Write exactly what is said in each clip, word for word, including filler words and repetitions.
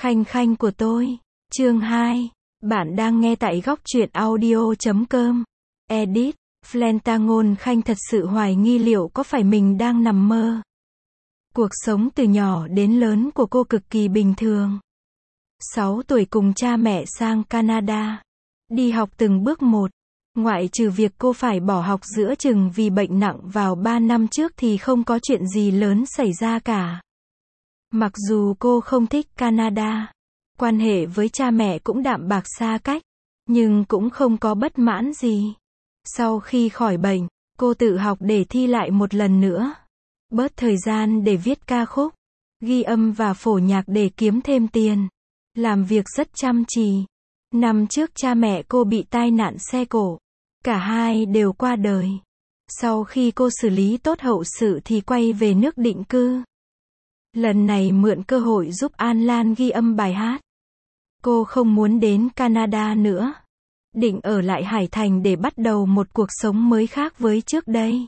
Khanh khanh của tôi. Chương hai. Bạn đang nghe tại góc truyện audio chấm com. Edit. Flenta Ngôn Khanh thật sự hoài nghi liệu có phải mình đang nằm mơ. Cuộc sống từ nhỏ đến lớn của cô cực kỳ bình thường. sáu tuổi cùng cha mẹ sang Canada. Đi học từng bước một. Ngoại trừ việc cô phải bỏ học giữa chừng vì bệnh nặng vào ba năm trước thì không có chuyện gì lớn xảy ra cả. Mặc dù cô không thích Canada, quan hệ với cha mẹ cũng đạm bạc xa cách, nhưng cũng không có bất mãn gì. Sau khi khỏi bệnh, cô tự học để thi lại một lần nữa. Bớt thời gian để viết ca khúc, ghi âm và phổ nhạc để kiếm thêm tiền. Làm việc rất chăm chỉ. Năm trước cha mẹ cô bị tai nạn xe cộ. Cả hai đều qua đời. Sau khi cô xử lý tốt hậu sự thì quay về nước định cư. Lần này mượn cơ hội giúp An Lan ghi âm bài hát. Cô không muốn đến Canada nữa. Định ở lại Hải Thành để bắt đầu một cuộc sống mới khác với trước đây.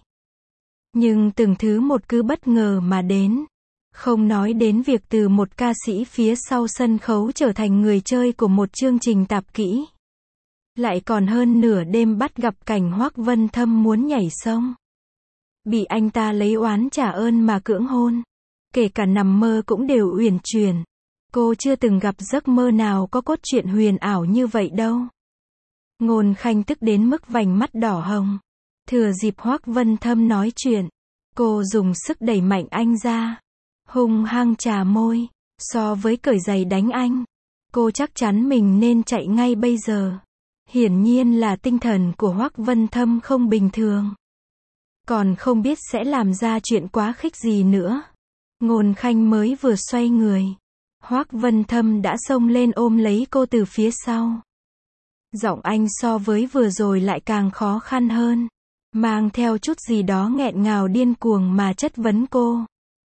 Nhưng từng thứ một cứ bất ngờ mà đến. Không nói đến việc từ một ca sĩ phía sau sân khấu trở thành người chơi của một chương trình tạp kỹ. Lại còn hơn nửa đêm bắt gặp cảnh Hoác Vân Thâm muốn nhảy sông. Bị anh ta lấy oán trả ơn mà cưỡng hôn. Kể cả nằm mơ cũng đều uyển chuyển. Cô chưa từng gặp giấc mơ nào có cốt truyện huyền ảo như vậy đâu. Ngôn Khanh tức đến mức vành mắt đỏ hồng. Thừa dịp Hoác Vân Thâm nói chuyện, cô dùng sức đẩy mạnh anh ra. Hung hăng chà môi. So với cởi giày đánh anh, cô chắc chắn mình nên chạy ngay bây giờ. Hiển nhiên là tinh thần của Hoác Vân Thâm không bình thường. Còn không biết sẽ làm ra chuyện quá khích gì nữa. Ngôn Khanh mới vừa xoay người, Hoác Vân Thâm đã xông lên ôm lấy cô từ phía sau. Giọng anh so với vừa rồi lại càng khó khăn hơn, mang theo chút gì đó nghẹn ngào điên cuồng mà chất vấn cô.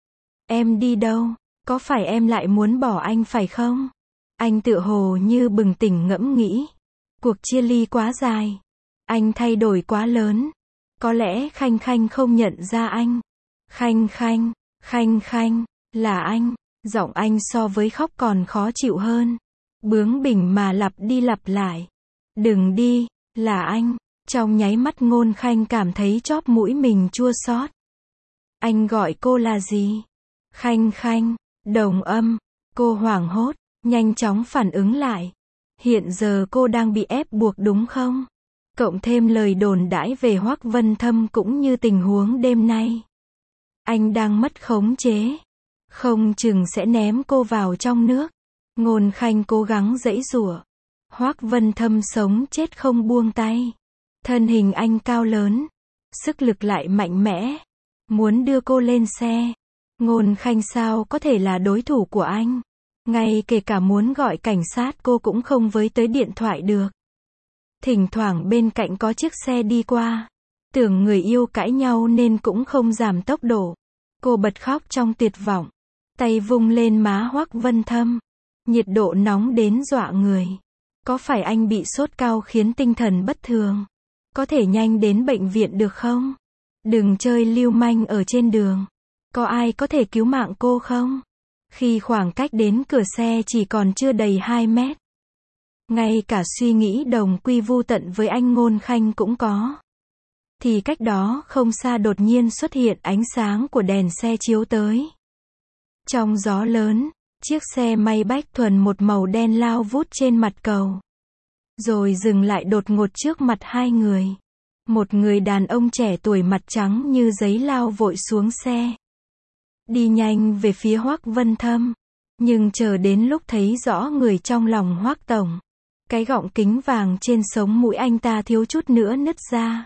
Em đi đâu? Có phải em lại muốn bỏ anh phải không? Anh tựa hồ như bừng tỉnh ngẫm nghĩ. Cuộc chia ly quá dài. Anh thay đổi quá lớn. Có lẽ Khanh Khanh không nhận ra anh. Khanh Khanh, Khanh Khanh, là anh. Giọng anh so với khóc còn khó chịu hơn. Bướng bỉnh mà lặp đi lặp lại. Đừng đi, là anh. Trong nháy mắt Ngôn Khanh cảm thấy chóp mũi mình chua xót. Anh gọi cô là gì? Khanh Khanh, đồng âm. Cô hoảng hốt, nhanh chóng phản ứng lại. Hiện giờ cô đang bị ép buộc đúng không? Cộng thêm lời đồn đãi về Hoác Vân Thâm cũng như tình huống đêm nay. Anh đang mất khống chế. Không chừng sẽ ném cô vào trong nước. Ngôn Khanh cố gắng giãy giụa. Hoác Vân Thâm sống chết không buông tay. Thân hình anh cao lớn. Sức lực lại mạnh mẽ. Muốn đưa cô lên xe. Ngôn Khanh sao có thể là đối thủ của anh. Ngay kể cả muốn gọi cảnh sát cô cũng không với tới điện thoại được. Thỉnh thoảng bên cạnh có chiếc xe đi qua. Tưởng người yêu cãi nhau nên cũng không giảm tốc độ. Cô bật khóc trong tuyệt vọng. Tay vung lên má Hoác Vân Thâm. Nhiệt độ nóng đến dọa người. Có phải anh bị sốt cao khiến tinh thần bất thường? Có thể nhanh đến bệnh viện được không? Đừng chơi lưu manh ở trên đường. Có ai có thể cứu mạng cô không? Khi khoảng cách đến cửa xe chỉ còn chưa đầy hai mét. Ngay cả suy nghĩ đồng quy vu tận với anh Ngôn Khanh cũng có. Thì cách đó không xa đột nhiên xuất hiện ánh sáng của đèn xe chiếu tới. Trong gió lớn, chiếc xe may bách thuần một màu đen lao vút trên mặt cầu. Rồi dừng lại đột ngột trước mặt hai người. Một người đàn ông trẻ tuổi mặt trắng như giấy lao vội xuống xe. Đi nhanh về phía Hoác Vân Thâm. Nhưng chờ đến lúc thấy rõ người trong lòng Hoác Tổng. Cái gọng kính vàng trên sống mũi anh ta thiếu chút nữa nứt ra.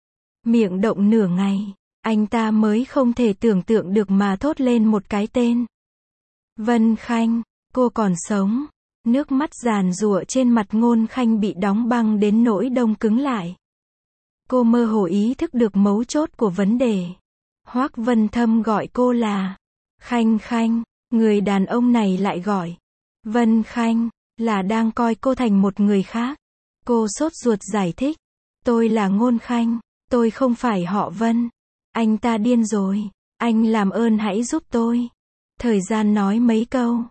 Miệng động nửa ngày. Anh ta mới không thể tưởng tượng được mà thốt lên một cái tên. Vân Khanh, cô còn sống. Nước mắt giàn giụa trên mặt Ngôn Khanh bị đóng băng đến nỗi đông cứng lại. Cô mơ hồ ý thức được mấu chốt của vấn đề. Hoác Vân Thâm gọi cô là Khanh Khanh, người đàn ông này lại gọi Vân Khanh, là đang coi cô thành một người khác. Cô sốt ruột giải thích. Tôi là Ngôn Khanh, tôi không phải họ Vân. Anh ta điên rồi, anh làm ơn hãy giúp tôi. Thời gian nói mấy câu.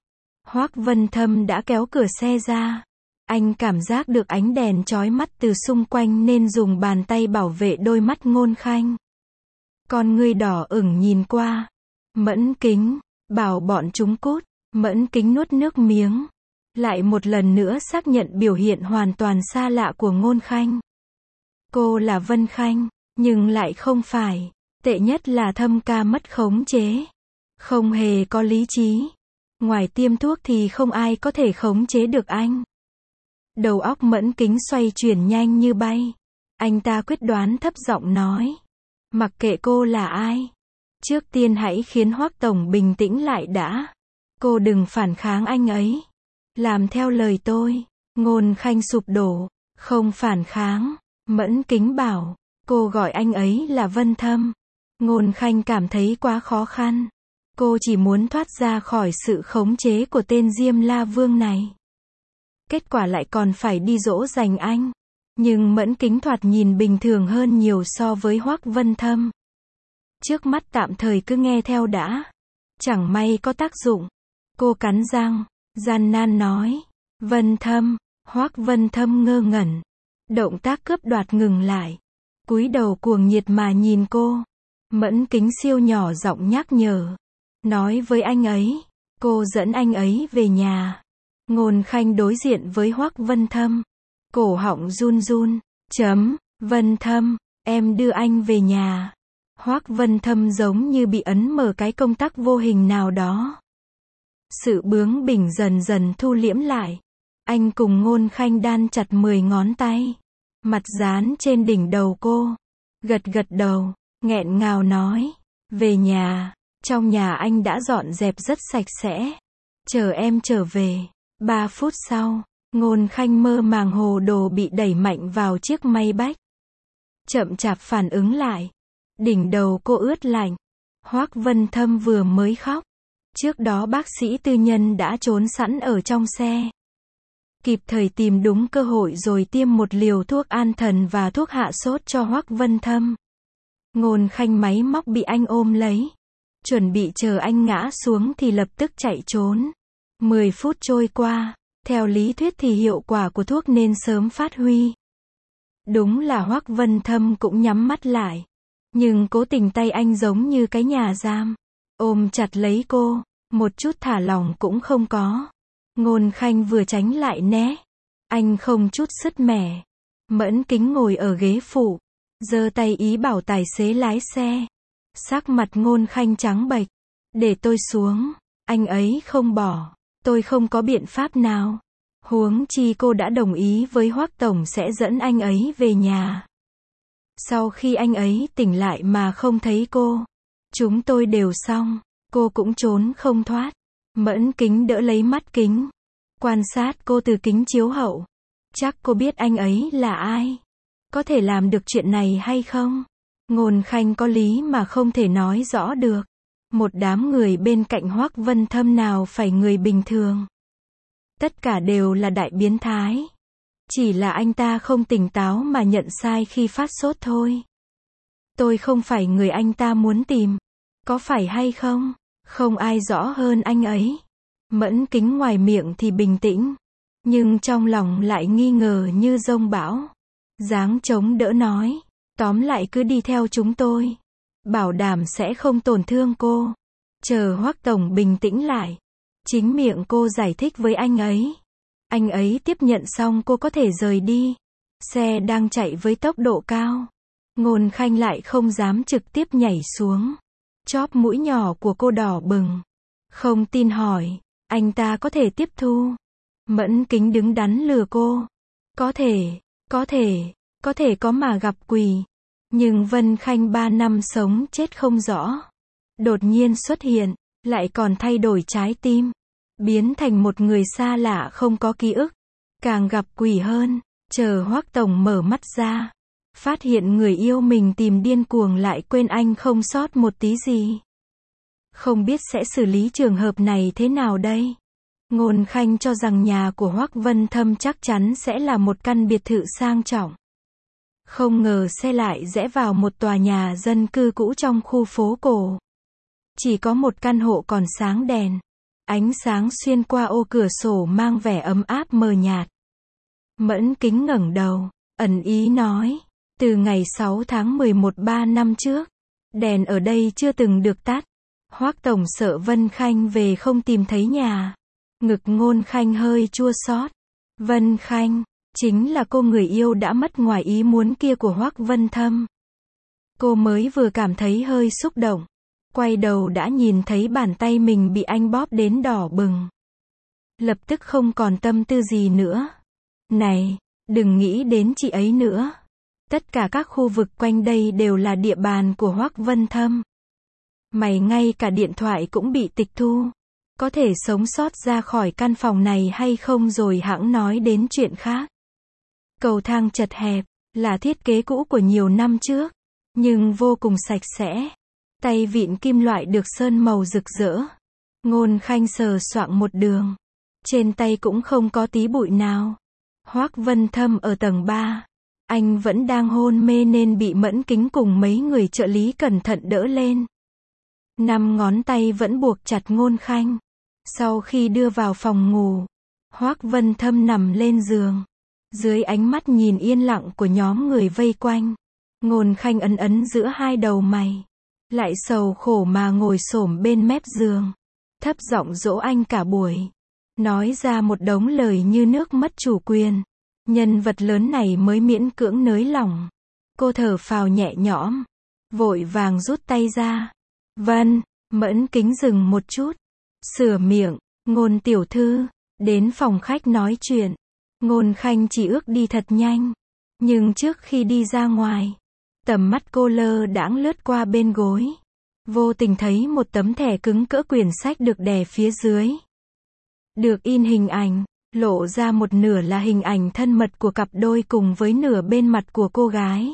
Hoác Vân Thâm đã kéo cửa xe ra. Anh cảm giác được ánh đèn chói mắt từ xung quanh nên dùng bàn tay bảo vệ đôi mắt Ngôn Khanh. Con ngươi đỏ ửng nhìn qua. Mẫn Kính, bảo bọn chúng cút. Mẫn Kính nuốt nước miếng. Lại một lần nữa xác nhận biểu hiện hoàn toàn xa lạ của Ngôn Khanh. Cô là Vân Khanh, nhưng lại không phải. Tệ nhất là Thâm ca mất khống chế. Không hề có lý trí. Ngoài tiêm thuốc thì không ai có thể khống chế được anh. Đầu óc Mẫn Kính xoay chuyển nhanh như bay. Anh ta quyết đoán thấp giọng nói. Mặc kệ cô là ai. Trước tiên hãy khiến Hoác Tổng bình tĩnh lại đã. Cô đừng phản kháng anh ấy. Làm theo lời tôi. Ngôn Khanh sụp đổ. Không phản kháng. Mẫn Kính bảo. Cô gọi anh ấy là Vân Thâm. Ngôn Khanh cảm thấy quá khó khăn. Cô chỉ muốn thoát ra khỏi sự khống chế của tên Diêm La Vương này. Kết quả lại còn phải đi dỗ dành anh. Nhưng Mẫn Kính thoạt nhìn bình thường hơn nhiều so với Hoác Vân Thâm. Trước mắt tạm thời cứ nghe theo đã. Chẳng may có tác dụng. Cô cắn răng, gian nan nói. Vân Thâm. Hoác Vân Thâm ngơ ngẩn. Động tác cướp đoạt ngừng lại. Cúi đầu cuồng nhiệt mà nhìn cô. Mẫn Kính siêu nhỏ giọng nhắc nhở. Nói với anh ấy. Cô dẫn anh ấy về nhà. Ngôn Khanh đối diện với Hoác Vân Thâm. Cổ họng run run. Chấm. Vân Thâm. Em đưa anh về nhà. Hoác Vân Thâm giống như bị ấn mở cái công tắc vô hình nào đó. Sự bướng bỉnh dần dần thu liễm lại. Anh cùng Ngôn Khanh đan chặt mười ngón tay. Mặt dán trên đỉnh đầu cô. Gật gật đầu. Nghẹn ngào nói. Về nhà. Trong nhà anh đã dọn dẹp rất sạch sẽ. Chờ em trở về. Ba phút sau. Ngôn Khanh mơ màng hồ đồ bị đẩy mạnh vào chiếc may bách. Chậm chạp phản ứng lại. Đỉnh đầu cô ướt lạnh. Hoác Vân Thâm vừa mới khóc. Trước đó bác sĩ tư nhân đã trốn sẵn ở trong xe. Kịp thời tìm đúng cơ hội rồi tiêm một liều thuốc an thần và thuốc hạ sốt cho Hoác Vân Thâm. Ngôn Khanh máy móc bị anh ôm lấy. Chuẩn bị chờ anh ngã xuống thì lập tức chạy trốn. Mười phút trôi qua. Theo lý thuyết thì hiệu quả của thuốc nên sớm phát huy. Đúng là Hoác Vân Thâm cũng nhắm mắt lại. Nhưng cố tình tay anh giống như cái nhà giam. Ôm chặt lấy cô. Một chút thả lỏng cũng không có. Ngôn Khanh vừa tránh lại né. Anh không chút sứt mẻ. Mẫn Kính ngồi ở ghế phụ. Giơ tay ý bảo tài xế lái xe. Sắc mặt Ngôn Khanh trắng bệch. Để tôi xuống. Anh ấy không bỏ. Tôi không có biện pháp nào. Huống chi cô đã đồng ý với Hoác Tổng sẽ dẫn anh ấy về nhà. Sau khi anh ấy tỉnh lại mà không thấy cô. Chúng tôi đều xong. Cô cũng trốn không thoát. Mẫn Kính đỡ lấy mắt kính. Quan sát cô từ kính chiếu hậu. Chắc cô biết anh ấy là ai. Có thể làm được chuyện này hay không? Ngôn Khanh có lý mà không thể nói rõ được. Một đám người bên cạnh Hoác Vân Thâm nào phải người bình thường. Tất cả đều là đại biến thái. Chỉ là anh ta không tỉnh táo mà nhận sai khi phát sốt thôi. Tôi không phải người anh ta muốn tìm. Có phải hay không? Không ai rõ hơn anh ấy. Mẫn Kính ngoài miệng thì bình tĩnh. Nhưng trong lòng lại nghi ngờ như dông bão. Dáng chống đỡ nói. Tóm lại cứ đi theo chúng tôi. Bảo đảm sẽ không tổn thương cô. Chờ Hoác Tổng bình tĩnh lại. Chính miệng cô giải thích với anh ấy. Anh ấy tiếp nhận xong cô có thể rời đi. Xe đang chạy với tốc độ cao. Ngôn Khanh lại không dám trực tiếp nhảy xuống. Chóp mũi nhỏ của cô đỏ bừng. Không tin hỏi. Anh ta có thể tiếp thu. Mẫn Kính đứng đắn lừa cô. Có thể, có thể, có thể có mà gặp quỷ. Nhưng Vân Khanh ba năm sống chết không rõ. Đột nhiên xuất hiện. Lại còn thay đổi trái tim. Biến thành một người xa lạ không có ký ức. Càng gặp quỷ hơn. Chờ Hoác Tổng mở mắt ra. Phát hiện người yêu mình tìm điên cuồng lại quên anh không sót một tí gì. Không biết sẽ xử lý trường hợp này thế nào đây? Ngôn Khanh cho rằng nhà của Hoác Vân Thâm chắc chắn sẽ là một căn biệt thự sang trọng. Không ngờ xe lại rẽ vào một tòa nhà dân cư cũ trong khu phố cổ. Chỉ có một căn hộ còn sáng đèn. Ánh sáng xuyên qua ô cửa sổ mang vẻ ấm áp mờ nhạt. Mẫn Kính ngẩng đầu, ẩn ý nói, từ ngày sáu tháng mười một ba năm trước, đèn ở đây chưa từng được tắt. Hoắc tổng sợ Vân Khanh về không tìm thấy nhà. Ngực Ngôn Khanh hơi chua xót. Vân Khanh, chính là cô người yêu đã mất ngoài ý muốn kia của Hoắc Vân Thâm. Cô mới vừa cảm thấy hơi xúc động, quay đầu đã nhìn thấy bàn tay mình bị anh bóp đến đỏ bừng. Lập tức không còn tâm tư gì nữa. Này, đừng nghĩ đến chị ấy nữa. Tất cả các khu vực quanh đây đều là địa bàn của Hoắc Vân Thâm. Mày ngay cả điện thoại cũng bị tịch thu. Có thể sống sót ra khỏi căn phòng này hay không rồi hẵng nói đến chuyện khác. Cầu thang chật hẹp, là thiết kế cũ của nhiều năm trước, nhưng vô cùng sạch sẽ. Tay vịn kim loại được sơn màu rực rỡ. Ngôn Khanh sờ soạng một đường. Trên tay cũng không có tí bụi nào. Hoắc Vân Thâm ở tầng ba. Anh vẫn đang hôn mê nên bị Mẫn Kính cùng mấy người trợ lý cẩn thận đỡ lên. Năm ngón tay vẫn buộc chặt Ngôn Khanh. Sau khi đưa vào phòng ngủ, Hoắc Vân Thâm nằm lên giường. Dưới ánh mắt nhìn yên lặng của nhóm người vây quanh, Ngôn Khanh ấn ấn giữa hai đầu mày. Lại sầu khổ mà ngồi xổm bên mép giường. Thấp giọng dỗ anh cả buổi. Nói ra một đống lời như nước mất chủ quyền. Nhân vật lớn này mới miễn cưỡng nới lỏng. Cô thở phào nhẹ nhõm. Vội vàng rút tay ra. Vân, Mẫn Kính dừng một chút. Sửa miệng, Ngôn tiểu thư, đến phòng khách nói chuyện. Ngôn Khanh chỉ ước đi thật nhanh. Nhưng trước khi đi ra ngoài, tầm mắt cô lơ đãng lướt qua bên gối. Vô tình thấy một tấm thẻ cứng cỡ quyển sách được đè phía dưới. Được in hình ảnh, lộ ra một nửa là hình ảnh thân mật của cặp đôi cùng với nửa bên mặt của cô gái.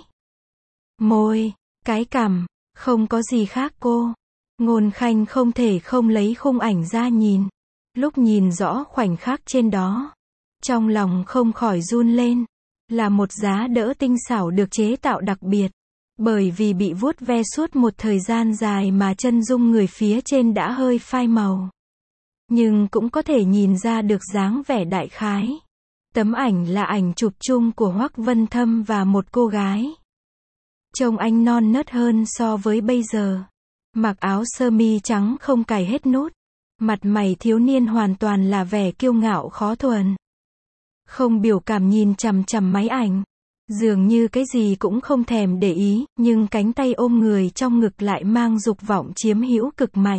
Môi, cái cằm, không có gì khác cô. Ngôn Khanh không thể không lấy khung ảnh ra nhìn. Lúc nhìn rõ khoảnh khắc trên đó, trong lòng không khỏi run lên. Là một giá đỡ tinh xảo được chế tạo đặc biệt. Bởi vì bị vuốt ve suốt một thời gian dài mà chân dung người phía trên đã hơi phai màu. Nhưng cũng có thể nhìn ra được dáng vẻ đại khái. Tấm ảnh là ảnh chụp chung của Hoắc Vân Thâm và một cô gái. Trông anh non nớt hơn so với bây giờ. Mặc áo sơ mi trắng không cài hết nút. Mặt mày thiếu niên hoàn toàn là vẻ kiêu ngạo khó thuần. Không biểu cảm nhìn chằm chằm máy ảnh. Dường như cái gì cũng không thèm để ý, nhưng cánh tay ôm người trong ngực lại mang dục vọng chiếm hữu cực mạnh.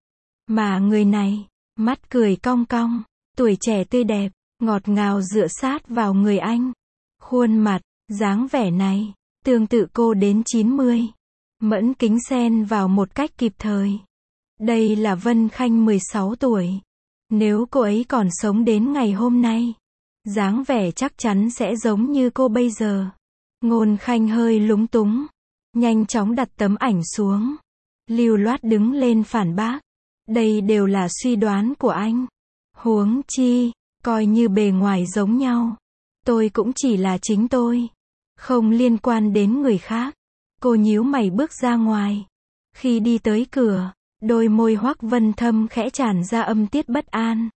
Mà người này, mắt cười cong cong, tuổi trẻ tươi đẹp, ngọt ngào dựa sát vào người anh. Khuôn mặt, dáng vẻ này, tương tự cô đến chín mươi. Mẫn Kính xen vào một cách kịp thời. Đây là Vân Khanh mười sáu tuổi. Nếu cô ấy còn sống đến ngày hôm nay, dáng vẻ chắc chắn sẽ giống như cô bây giờ. Ngôn Khanh hơi lúng túng, nhanh chóng đặt tấm ảnh xuống. Lưu loát đứng lên phản bác. Đây đều là suy đoán của anh. Huống chi, coi như bề ngoài giống nhau. Tôi cũng chỉ là chính tôi. Không liên quan đến người khác. Cô nhíu mày bước ra ngoài. Khi đi tới cửa, đôi môi Hoắc Vân Thâm khẽ tràn ra âm tiết bất an.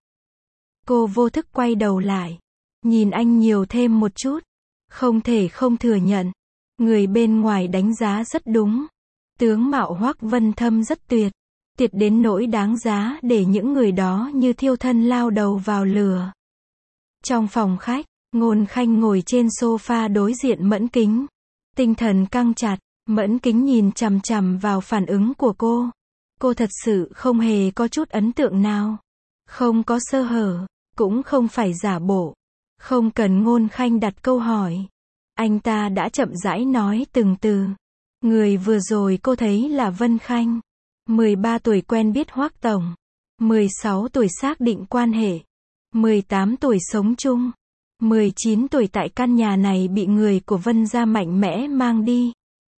Cô vô thức quay đầu lại. Nhìn anh nhiều thêm một chút. Không thể không thừa nhận. Người bên ngoài đánh giá rất đúng. Tướng mạo Hoắc Vân Thâm rất tuyệt. Tuyệt đến nỗi đáng giá để những người đó như thiêu thân lao đầu vào lửa. Trong phòng khách, Ngôn Khanh ngồi trên sofa đối diện Mẫn Kính. Tinh thần căng chặt, Mẫn Kính nhìn chằm chằm vào phản ứng của cô. Cô thật sự không hề có chút ấn tượng nào. Không có sơ hở, cũng không phải giả bộ. Không cần Ngôn Khanh đặt câu hỏi. Anh ta đã chậm rãi nói từng từ. Người vừa rồi cô thấy là Vân Khanh. mười ba tuổi quen biết Hoắc tổng. mười sáu tuổi xác định quan hệ. mười tám tuổi sống chung. mười chín tuổi tại căn nhà này bị người của Vân gia mạnh mẽ mang đi.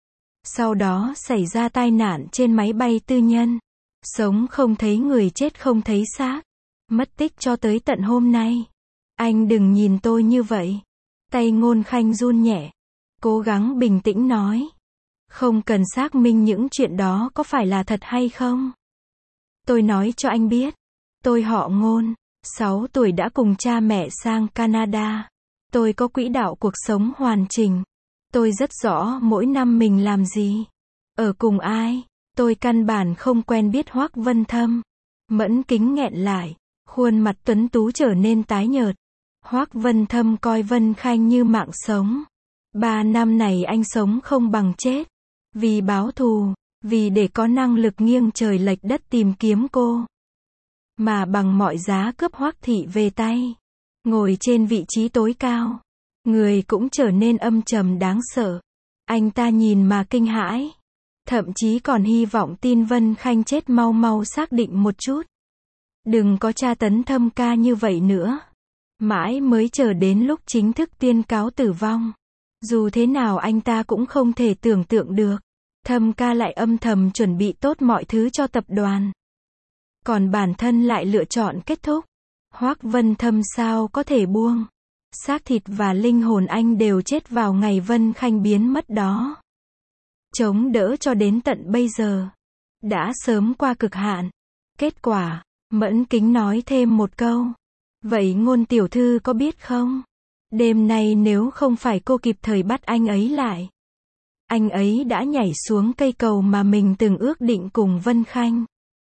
Sau đó xảy ra tai nạn trên máy bay tư nhân. Sống không thấy người, chết không thấy xác. Mất tích cho tới tận hôm nay. Anh đừng nhìn tôi như vậy. Tay Ngôn Khanh run nhẹ. Cố gắng bình tĩnh nói. Không cần xác minh những chuyện đó có phải là thật hay không. Tôi nói cho anh biết. Tôi họ Ngôn, sáu tuổi đã cùng cha mẹ sang Canada. Tôi có quỹ đạo cuộc sống hoàn chỉnh. Tôi rất rõ mỗi năm mình làm gì, ở cùng ai. Tôi căn bản không quen biết Hoắc Vân Thâm. Mẫn Kính nghẹn lại, khuôn mặt tuấn tú trở nên tái nhợt. Hoắc Vân Thâm coi Vân Khanh như mạng sống. Ba năm này anh sống không bằng chết. Vì báo thù, vì để có năng lực nghiêng trời lệch đất tìm kiếm cô. Mà bằng mọi giá cướp Hoắc thị về tay. Ngồi trên vị trí tối cao. Người cũng trở nên âm trầm đáng sợ. Anh ta nhìn mà kinh hãi. Thậm chí còn hy vọng tin Vân Khanh chết mau mau xác định một chút. Đừng có tra tấn Thâm ca như vậy nữa. Mãi mới chờ đến lúc chính thức tuyên cáo tử vong. Dù thế nào anh ta cũng không thể tưởng tượng được. Thâm ca lại âm thầm chuẩn bị tốt mọi thứ cho tập đoàn. Còn bản thân lại lựa chọn kết thúc. Hoắc Vân Thâm sao có thể buông. Xác thịt và linh hồn anh đều chết vào ngày Vân Khanh biến mất đó. Chống đỡ cho đến tận bây giờ. Đã sớm qua cực hạn. Kết quả, Mẫn Kính nói thêm một câu. Vậy Ngôn tiểu thư có biết không? Đêm nay nếu không phải cô kịp thời bắt anh ấy lại. Anh ấy đã nhảy xuống cây cầu mà mình từng ước định cùng Vân Khanh.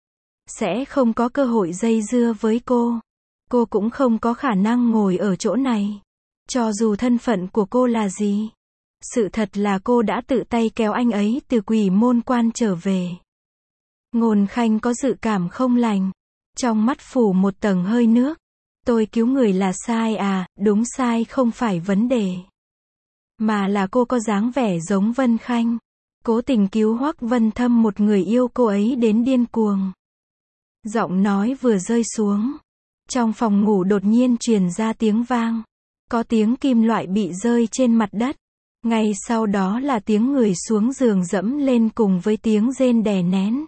Sẽ không có cơ hội dây dưa với cô. Cô cũng không có khả năng ngồi ở chỗ này. Cho dù thân phận của cô là gì. Sự thật là cô đã tự tay kéo anh ấy từ Quỷ Môn Quan trở về. Ngôn Khanh có dự cảm không lành. Trong mắt phủ một tầng hơi nước. Tôi cứu người là sai à, đúng sai không phải vấn đề. Mà là cô có dáng vẻ giống Vân Khanh. Cố tình cứu Hoắc Vân Thâm, một người yêu cô ấy đến điên cuồng. Giọng nói vừa rơi xuống. Trong phòng ngủ đột nhiên truyền ra tiếng vang. Có tiếng kim loại bị rơi trên mặt đất. Ngay sau đó là tiếng người xuống giường dẫm lên cùng với tiếng rên đè nén.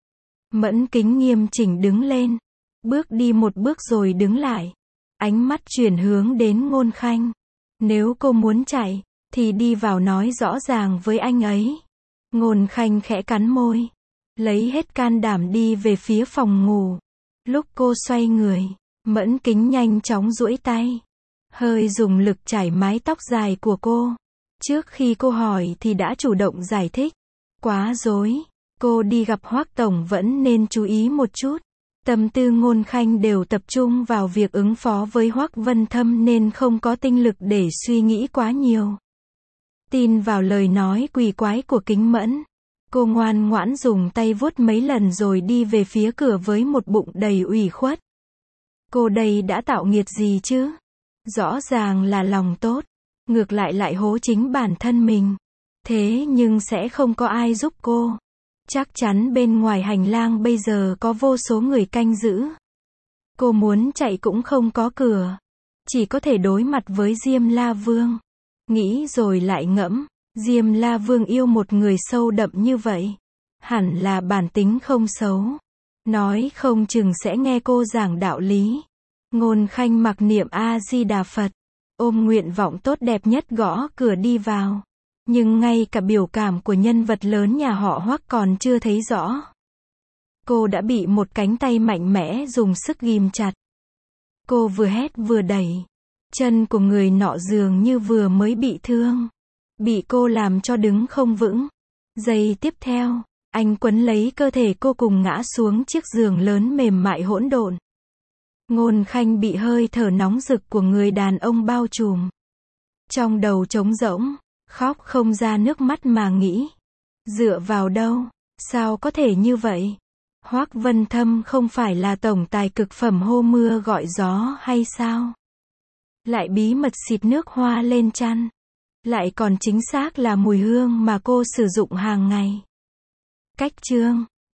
Mẫn Kính nghiêm chỉnh đứng lên. Bước đi một bước rồi đứng lại. Ánh mắt chuyển hướng đến Ngôn Khanh. Nếu cô muốn chạy, thì đi vào nói rõ ràng với anh ấy. Ngôn Khanh khẽ cắn môi. Lấy hết can đảm đi về phía phòng ngủ. Lúc cô xoay người, Mẫn Kính nhanh chóng duỗi tay. Hơi dùng lực chải mái tóc dài của cô. Trước khi cô hỏi thì đã chủ động giải thích. Quá rối. Cô đi gặp Hoắc tổng vẫn nên chú ý một chút. Tâm tư Ngôn Khanh đều tập trung vào việc ứng phó với Hoắc Vân Thâm nên không có tinh lực để suy nghĩ quá nhiều. Tin vào lời nói quỷ quái của Kính Mẫn. Cô ngoan ngoãn dùng tay vuốt mấy lần rồi đi về phía cửa với một bụng đầy ủy khuất. Cô đây đã tạo nghiệt gì chứ? Rõ ràng là lòng tốt. Ngược lại lại hố chính bản thân mình. Thế nhưng sẽ không có ai giúp cô. Chắc chắn bên ngoài hành lang bây giờ có vô số người canh giữ. Cô muốn chạy cũng không có cửa. Chỉ có thể đối mặt với Diêm La Vương. Nghĩ rồi lại ngẫm. Diêm La Vương yêu một người sâu đậm như vậy. Hẳn là bản tính không xấu. Nói không chừng sẽ nghe cô giảng đạo lý. Ngôn Khanh mặc niệm A-di-đà Phật. Ôm nguyện vọng tốt đẹp nhất gõ cửa đi vào. Nhưng ngay cả biểu cảm của nhân vật lớn nhà họ Hoắc còn chưa thấy rõ. Cô đã bị một cánh tay mạnh mẽ dùng sức ghim chặt. Cô vừa hét vừa đẩy. Chân của người nọ dường như vừa mới bị thương. Bị cô làm cho đứng không vững. Giây tiếp theo, anh quấn lấy cơ thể cô cùng ngã xuống chiếc giường lớn mềm mại hỗn độn. Ngôn Khanh bị hơi thở nóng rực của người đàn ông bao trùm. Trong đầu trống rỗng, khóc không ra nước mắt mà nghĩ. Dựa vào đâu? Sao có thể như vậy? Hoắc Vân Thâm không phải là tổng tài cực phẩm hô mưa gọi gió hay sao? Lại bí mật xịt nước hoa lên chăn. Lại còn chính xác là mùi hương mà cô sử dụng hàng ngày. Cách chương